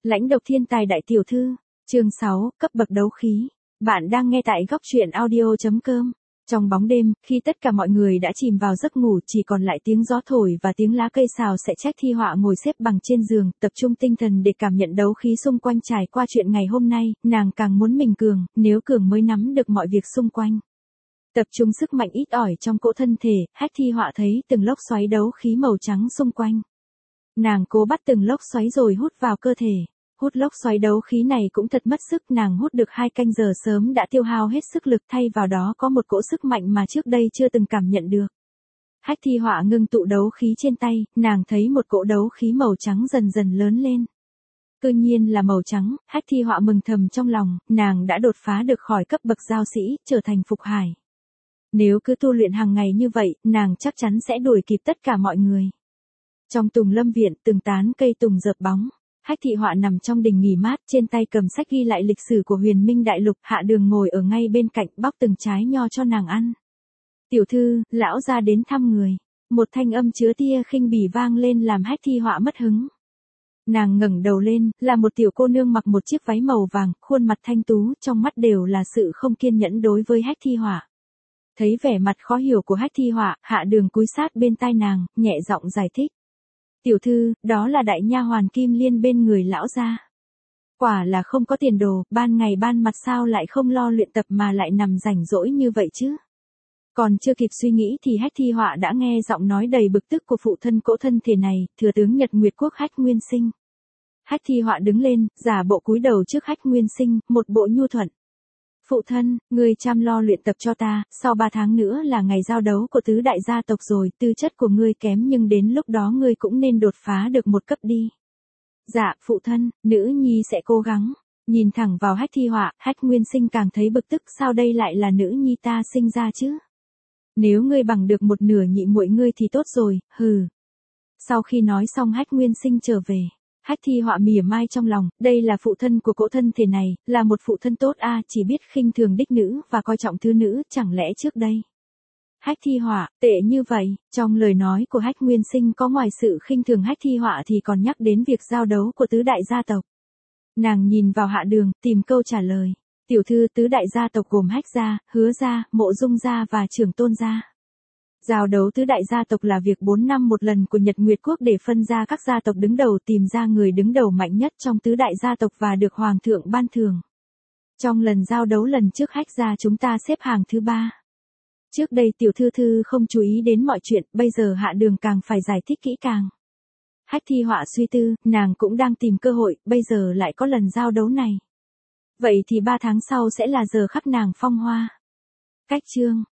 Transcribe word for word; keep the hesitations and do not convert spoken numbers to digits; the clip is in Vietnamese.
Lãnh độc thiên tài đại tiểu thư, chương sáu, cấp bậc đấu khí. Bạn đang nghe tại góc truyện audio chấm com. Trong bóng đêm, khi tất cả mọi người đã chìm vào giấc ngủ, chỉ còn lại tiếng gió thổi và tiếng lá cây xào xạc. Trách Thi Họa ngồi xếp bằng trên giường, tập trung tinh thần để cảm nhận đấu khí xung quanh. Trải qua chuyện ngày hôm nay, nàng càng muốn mình cường, nếu cường mới nắm được mọi việc xung quanh. Tập trung sức mạnh ít ỏi trong cỗ thân thể, Hách Thi Họa thấy từng lốc xoáy đấu khí màu trắng xung quanh. Nàng cố bắt từng lốc xoáy rồi hút vào cơ thể. Hút lốc xoáy đấu khí này cũng thật mất sức, nàng hút được hai canh giờ sớm đã tiêu hao hết sức lực, thay vào đó có một cỗ sức mạnh mà trước đây chưa từng cảm nhận được. Hách Thi Họa ngưng tụ đấu khí trên tay, nàng thấy một cỗ đấu khí màu trắng dần dần lớn lên. Tự nhiên là màu trắng, Hách Thi Họa mừng thầm trong lòng, nàng đã đột phá được khỏi cấp bậc giao sĩ, trở thành phục hải. Nếu cứ tu luyện hàng ngày như vậy, nàng chắc chắn sẽ đuổi kịp tất cả mọi người. Trong Tùng Lâm viện, từng tán cây tùng rợp bóng. Hách Thị Họa nằm trong đình nghỉ mát, trên tay cầm sách ghi lại lịch sử của Huyền Minh Đại Lục. Hạ Đường ngồi ở ngay bên cạnh, bóc từng trái nho cho nàng ăn. Tiểu thư, lão gia đến thăm người. Một thanh âm chứa tia khinh bỉ vang lên làm Hách Thi Họa mất hứng. Nàng ngẩng đầu lên, là một tiểu cô nương mặc một chiếc váy màu vàng, khuôn mặt thanh tú, trong mắt đều là sự không kiên nhẫn đối với Hách Thi Họa. Thấy vẻ mặt khó hiểu của Hách Thi Họa, Hạ Đường cúi sát bên tai nàng, nhẹ giọng giải thích. Tiểu thư, đó là đại nha hoàn Kim Liên bên người lão gia. Quả là không có tiền đồ, ban ngày ban mặt sao lại không lo luyện tập mà lại nằm rảnh rỗi như vậy chứ. Còn chưa kịp suy nghĩ thì Hách Thi Họa đã nghe giọng nói đầy bực tức của phụ thân cỗ thân thể này, thừa tướng Nhật Nguyệt Quốc Hách Nguyên Sinh. Hách Thi Họa đứng lên, giả bộ cúi đầu trước Hách Nguyên Sinh, một bộ nhu thuận. Phụ thân, ngươi chăm lo luyện tập cho ta, sau ba tháng nữa là ngày giao đấu của tứ đại gia tộc rồi, tư chất của ngươi kém nhưng đến lúc đó ngươi cũng nên đột phá được một cấp đi. Dạ, phụ thân, nữ nhi sẽ cố gắng. Nhìn thẳng vào Hách Thi Họa, Hách Nguyên Sinh càng thấy bực tức, sao đây lại là nữ nhi ta sinh ra chứ? Nếu ngươi bằng được một nửa nhị muội ngươi thì tốt rồi, hừ. Sau khi nói xong Hách Nguyên Sinh trở về. Hách Thi Họa mỉa mai trong lòng, đây là phụ thân của cỗ thân thể này, là một phụ thân tốt a, à, chỉ biết khinh thường đích nữ và coi trọng thứ nữ, chẳng lẽ trước đây. Hách Thi Họa, tệ như vậy, trong lời nói của Hách Nguyên Sinh có ngoài sự khinh thường Hách Thi Họa thì còn nhắc đến việc giao đấu của tứ đại gia tộc. Nàng nhìn vào Hạ Đường, tìm câu trả lời. Tiểu thư, tứ đại gia tộc gồm Hách gia, Hứa gia, Mộ Dung gia và Trưởng Tôn gia. Giao đấu tứ đại gia tộc là việc bốn năm một lần của Nhật Nguyệt Quốc để phân ra các gia tộc đứng đầu, tìm ra người đứng đầu mạnh nhất trong tứ đại gia tộc và được Hoàng thượng ban thưởng. Trong lần giao đấu lần trước Hách gia chúng ta xếp hàng thứ ba. Trước đây tiểu thư thư không chú ý đến mọi chuyện, bây giờ Hạ Đường càng phải giải thích kỹ càng. Hách Thi Họa suy tư, nàng cũng đang tìm cơ hội, bây giờ lại có lần giao đấu này. Vậy thì ba tháng sau sẽ là giờ khắc nàng phong hoa. Cách chương